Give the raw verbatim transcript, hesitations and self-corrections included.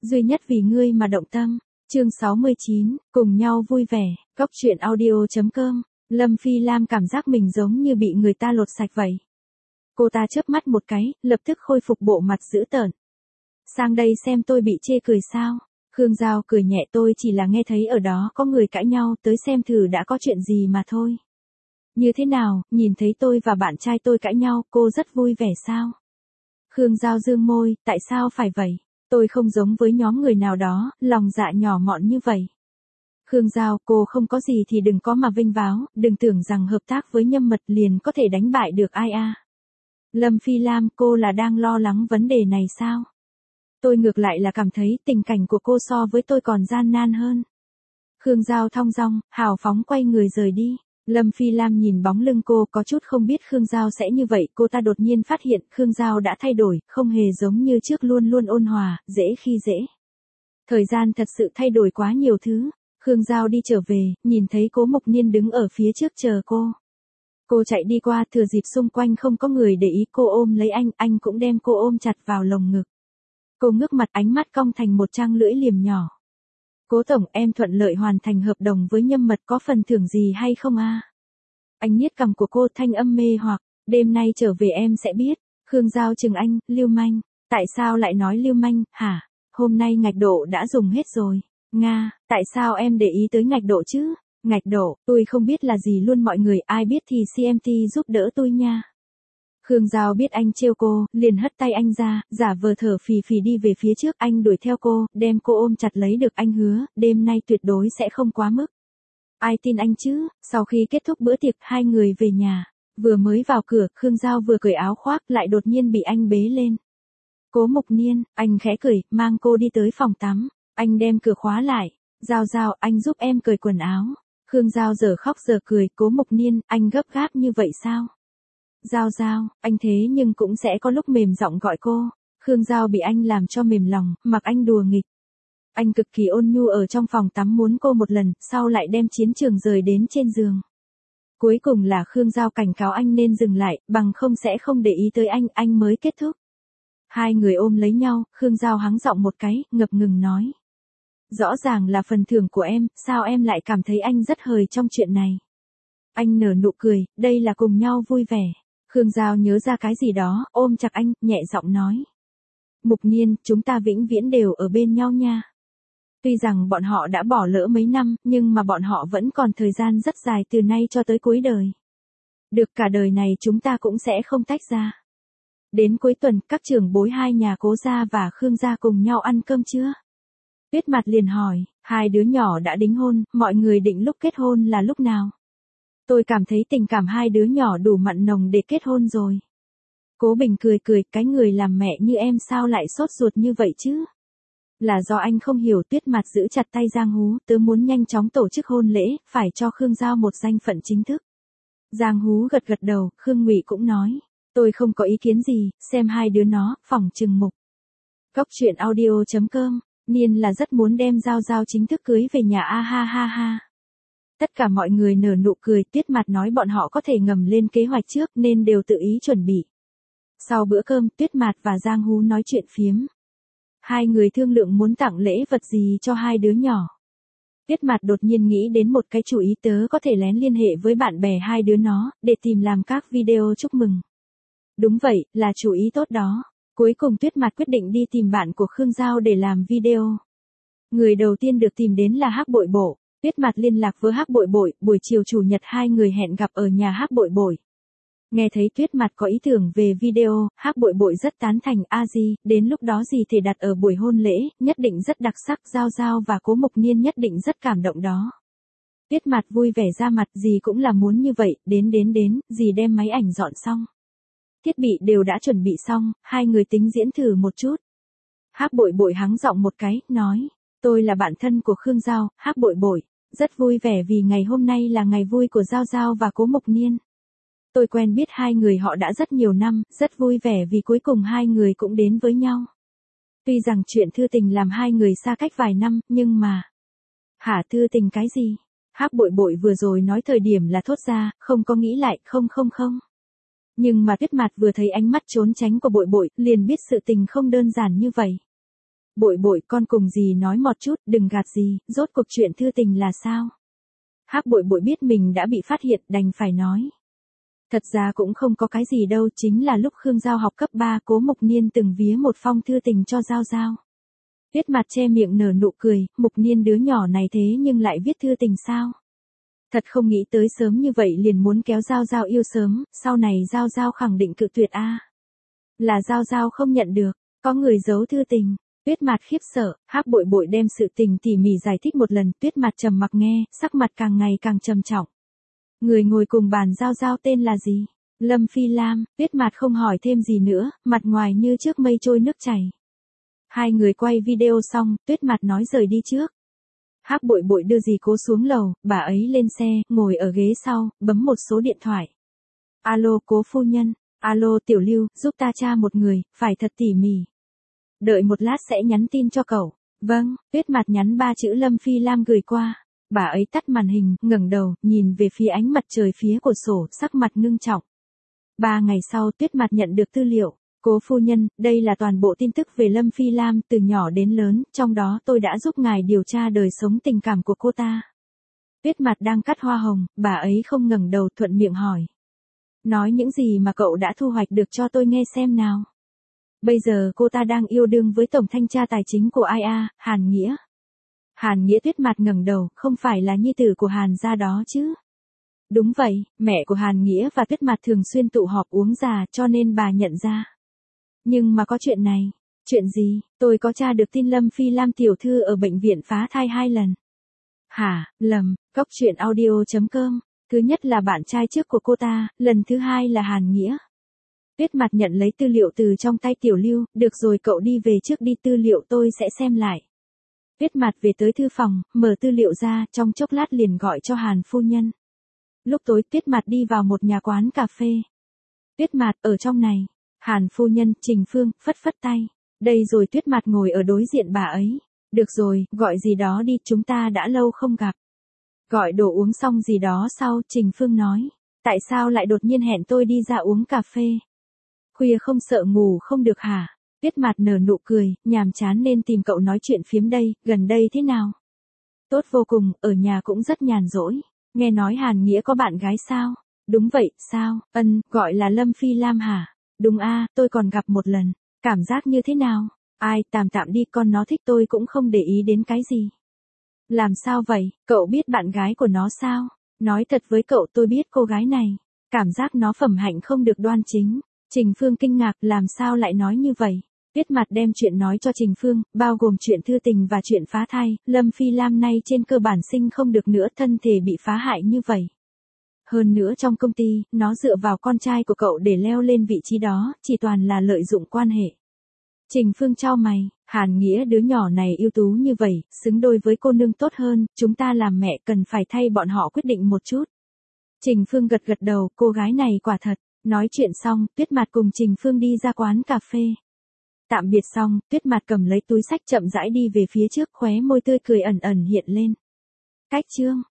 duy nhất vì ngươi mà động tâm. Chương sáu mươi chín, cùng nhau vui vẻ, Cốc truyện audio.com. Lâm Phi Lam cảm giác mình giống như bị người ta lột sạch vậy. Cô ta chớp mắt một cái, lập tức khôi phục bộ mặt dữ tợn. Sang đây xem tôi bị chê cười sao? Khương Giao cười nhẹ, tôi chỉ là nghe thấy ở đó có người cãi nhau, tới xem thử đã có chuyện gì mà thôi. Như thế nào, nhìn thấy tôi và bạn trai tôi cãi nhau, cô rất vui vẻ sao? Khương Giao dương môi, tại sao phải vậy? Tôi không giống với nhóm người nào đó, lòng dạ nhỏ mọn như vậy. Khương Giao, cô không có gì thì đừng có mà vênh váo, đừng tưởng rằng hợp tác với Nhâm Mật liền có thể đánh bại được ai a. À. Lâm Phi Lam, cô là đang lo lắng vấn đề này sao? Tôi ngược lại là cảm thấy tình cảnh của cô so với tôi còn gian nan hơn. Khương Giao thong dong, hào phóng quay người rời đi. Lâm Phi Lam nhìn bóng lưng cô, có chút không biết Khương Giao sẽ như vậy, cô ta đột nhiên phát hiện Khương Giao đã thay đổi, không hề giống như trước, luôn luôn ôn hòa, dễ khi dễ. Thời gian thật sự thay đổi quá nhiều thứ. Khương Giao đi trở về, nhìn thấy Cố Mộc Niên đứng ở phía trước chờ cô. Cô chạy đi qua, thừa dịp xung quanh không có người để ý, cô ôm lấy anh, anh cũng đem cô ôm chặt vào lồng ngực. Cô ngước mặt, ánh mắt cong thành một trang lưỡi liềm nhỏ. Cố tổng, em thuận lợi hoàn thành hợp đồng với Nhâm Mật, có phần thưởng gì hay không a? À? Anh niết cằm của cô, thanh âm mê hoặc, đêm nay trở về em sẽ biết. Khương Giao chừng anh, lưu manh, tại sao lại nói lưu manh, hả? Hôm nay ngạch độ đã dùng hết rồi. Nga, tại sao em để ý tới ngạch độ chứ? Ngạch độ, tôi không biết là gì luôn mọi người, ai biết thì xê em tê giúp đỡ tôi nha. Khương Giao biết anh trêu cô, liền hất tay anh ra, giả vờ thở phì phì đi về phía trước, anh đuổi theo cô, đem cô ôm chặt lấy được, anh hứa, đêm nay tuyệt đối sẽ không quá mức. Ai tin anh chứ? Sau khi kết thúc bữa tiệc, hai người về nhà, vừa mới vào cửa, Khương Giao vừa cởi áo khoác, lại đột nhiên bị anh bế lên. Cố Mộc Niên, anh khẽ cười, mang cô đi tới phòng tắm, anh đem cửa khóa lại, Giao Giao, anh giúp em cởi quần áo. Khương Giao giờ khóc giờ cười, Cố Mộc Niên, anh gấp gáp như vậy sao? Giao Giao, anh thế nhưng cũng sẽ có lúc mềm giọng gọi cô. Khương Giao bị anh làm cho mềm lòng, mặc anh đùa nghịch. Anh cực kỳ ôn nhu ở trong phòng tắm muốn cô một lần, sau lại đem chiến trường rời đến trên giường. Cuối cùng là Khương Giao cảnh cáo anh nên dừng lại, bằng không sẽ không để ý tới anh, anh mới kết thúc. Hai người ôm lấy nhau, Khương Giao hắng giọng một cái, ngập ngừng nói. Rõ ràng là phần thưởng của em, sao em lại cảm thấy anh rất hời trong chuyện này? Anh nở nụ cười, đây là cùng nhau vui vẻ. Khương Giao nhớ ra cái gì đó, ôm chặt anh, nhẹ giọng nói. Mục Niên, chúng ta vĩnh viễn đều ở bên nhau nha. Tuy rằng bọn họ đã bỏ lỡ mấy năm, nhưng mà bọn họ vẫn còn thời gian rất dài từ nay cho tới cuối đời. Được, cả đời này chúng ta cũng sẽ không tách ra. Đến cuối tuần, các trưởng bối hai nhà Cố gia và Khương gia cùng nhau ăn cơm chưa? Tuyết Mạt liền hỏi, hai đứa nhỏ đã đính hôn, mọi người định lúc kết hôn là lúc nào? Tôi cảm thấy tình cảm hai đứa nhỏ đủ mặn nồng để kết hôn rồi. Cố Bình cười cười, cái người làm mẹ như em sao lại sốt ruột như vậy chứ? Là do anh không hiểu. Tuyết Mạt giữ chặt tay Giang Hú, tớ muốn nhanh chóng tổ chức hôn lễ, phải cho Khương Giao một danh phận chính thức. Giang Hú gật gật đầu, Khương Ngụy cũng nói, tôi không có ý kiến gì, xem hai đứa nó, phỏng chừng mục. Cốc truyện audio.com, Niên là rất muốn đem Giao Giao chính thức cưới về nhà a ha ha ha. Tất cả mọi người nở nụ cười, Tuyết Mạt nói bọn họ có thể ngầm lên kế hoạch trước nên đều tự ý chuẩn bị. Sau bữa cơm, Tuyết Mạt và Giang Hú nói chuyện phiếm. Hai người thương lượng muốn tặng lễ vật gì cho hai đứa nhỏ. Tuyết Mạt đột nhiên nghĩ đến một cái chủ ý, tớ có thể lén liên hệ với bạn bè hai đứa nó, để tìm làm các video chúc mừng. Đúng vậy, là chủ ý tốt đó. Cuối cùng Tuyết Mạt quyết định đi tìm bạn của Khương Giao để làm video. Người đầu tiên được tìm đến là Hắc Bội Bộ. Tuyết Mạt liên lạc với Hắc Bội Bội, buổi chiều chủ nhật hai người hẹn gặp ở nhà Hắc Bội Bội. Nghe thấy Tuyết Mạt có ý tưởng về video, Hắc Bội Bội rất tán thành, a di, đến lúc đó gì thể đặt ở buổi hôn lễ, nhất định rất đặc sắc, Giao Giao và Cố Mộc Niên nhất định rất cảm động đó. Tuyết Mạt vui vẻ ra mặt, dì cũng là muốn như vậy, đến đến đến, dì đem máy ảnh dọn xong. Thiết bị đều đã chuẩn bị xong, hai người tính diễn thử một chút. Hắc Bội Bội hắng giọng một cái, nói, tôi là bạn thân của Khương Giao, Hắc Bội Bội, rất vui vẻ vì ngày hôm nay là ngày vui của Giao Giao và Cố Mộc Niên. Tôi quen biết hai người họ đã rất nhiều năm, rất vui vẻ vì cuối cùng hai người cũng đến với nhau. Tuy rằng chuyện thư tình làm hai người xa cách vài năm, nhưng mà... Hả, thư tình cái gì? Hắc Bội Bội vừa rồi nói thời điểm là thốt ra, không có nghĩ lại, không không không. Nhưng mà Tuyết Mạt vừa thấy ánh mắt trốn tránh của Bội Bội, liền biết sự tình không đơn giản như vậy. Bội bội con cùng dì nói một chút, đừng gạt dì, rốt cuộc chuyện thư tình là sao? Hắc bội bội biết mình đã bị phát hiện đành phải nói. Thật ra cũng không có cái gì đâu, chính là lúc Khương Giao học cấp ba Cố Mục Niên từng vía một phong thư tình cho Giao Giao. Tuyết mặt che miệng nở nụ cười, Mục Niên đứa nhỏ này thế nhưng lại viết thư tình sao? Thật không nghĩ tới sớm như vậy liền muốn kéo Giao Giao yêu sớm, sau này Giao Giao khẳng định cự tuyệt a. Là Giao Giao không nhận được, có người giấu thư tình. Tuyết mặt khiếp sợ, Hắc bội bội đem sự tình tỉ mỉ giải thích một lần, Tuyết mặt trầm mặc nghe, sắc mặt càng ngày càng trầm trọng. Người ngồi cùng bàn Giao Giao tên là gì? Lâm Phi Lam. Tuyết mặt không hỏi thêm gì nữa, mặt ngoài như trước mây trôi nước chảy. Hai người quay video xong, Tuyết mặt nói rời đi trước. Hắc bội bội đưa dì Cố xuống lầu, bà ấy lên xe, ngồi ở ghế sau, bấm một số điện thoại. Alo Cố phu nhân, alo Tiểu Lưu, giúp ta tra một người, phải thật tỉ mỉ. Đợi một lát sẽ nhắn tin cho cậu. Vâng, Tuyết mặt nhắn ba chữ Lâm Phi Lam gửi qua. Bà ấy tắt màn hình, ngẩng đầu, nhìn về phía ánh mặt trời phía cửa sổ, sắc mặt ngưng trọng. Ba ngày sau Tuyết mặt nhận được tư liệu. Cố phu nhân, đây là toàn bộ tin tức về Lâm Phi Lam từ nhỏ đến lớn, trong đó tôi đã giúp ngài điều tra đời sống tình cảm của cô ta. Tuyết mặt đang cắt hoa hồng, bà ấy không ngẩng đầu thuận miệng hỏi. Nói những gì mà cậu đã thu hoạch được cho tôi nghe xem nào. Bây giờ cô ta đang yêu đương với tổng thanh tra tài chính của i a, Hàn Nghĩa. Hàn Nghĩa. Tuyết mặt ngẩng đầu, không phải là nhi tử của Hàn gia đó chứ? Đúng vậy, mẹ của Hàn Nghĩa và Tuyết mặt thường xuyên tụ họp uống trà cho nên bà nhận ra. Nhưng mà có chuyện này. Chuyện gì? Tôi có tra được tin Lâm Phi Lam tiểu thư ở bệnh viện phá thai hai lần. Hả? Lầm. Cóc truyện audio chấm com. Thứ nhất là bạn trai trước của cô ta, lần thứ hai là Hàn Nghĩa. Tuyết mặt nhận lấy tư liệu từ trong tay Tiểu Lưu, được rồi cậu đi về trước đi, tư liệu tôi sẽ xem lại. Tuyết mặt về tới thư phòng, mở tư liệu ra, trong chốc lát liền gọi cho Hàn phu nhân. Lúc tối Tuyết mặt đi vào một nhà quán cà phê. Tuyết mặt ở trong này. Hàn phu nhân, Trình Phương, phất phất tay. Đây rồi. Tuyết mặt ngồi ở đối diện bà ấy. Được rồi, gọi gì đó đi, chúng ta đã lâu không gặp. Gọi đồ uống xong gì đó sau, Trình Phương nói. Tại sao lại đột nhiên hẹn tôi đi ra uống cà phê? Khuya không sợ ngủ không được hả? Tuyết mặt nở nụ cười, nhàm chán nên tìm cậu nói chuyện phiếm đây, gần đây thế nào? Tốt vô cùng, ở nhà cũng rất nhàn rỗi. Nghe nói Hàn Nghĩa có bạn gái sao? Đúng vậy, sao? Ân, gọi là Lâm Phi Lam hả? Đúng a, tôi còn gặp một lần. Cảm giác như thế nào? Ai, tạm tạm đi, con nó thích tôi cũng không để ý đến cái gì. Làm sao vậy? Cậu biết bạn gái của nó sao? Nói thật với cậu, tôi biết cô gái này. Cảm giác nó phẩm hạnh không được đoan chính. Trình Phương kinh ngạc, làm sao lại nói như vậy? Tuyết mặt đem chuyện nói cho Trình Phương, bao gồm chuyện thư tình và chuyện phá thai, Lâm Phi Lam nay trên cơ bản sinh không được nữa, thân thể bị phá hại như vậy. Hơn nữa trong công ty, nó dựa vào con trai của cậu để leo lên vị trí đó, chỉ toàn là lợi dụng quan hệ. Trình Phương chau mày, Hàn Nghĩa đứa nhỏ này ưu tú như vậy, xứng đôi với cô nương tốt hơn, chúng ta làm mẹ cần phải thay bọn họ quyết định một chút. Trình Phương gật gật đầu, cô gái này quả thật. Nói chuyện xong, Tuyết mặt cùng Trình Phương đi ra quán cà phê. Tạm biệt xong, Tuyết mặt cầm lấy túi sách chậm rãi đi về phía trước, khóe môi tươi cười ẩn ẩn hiện lên. Cách chương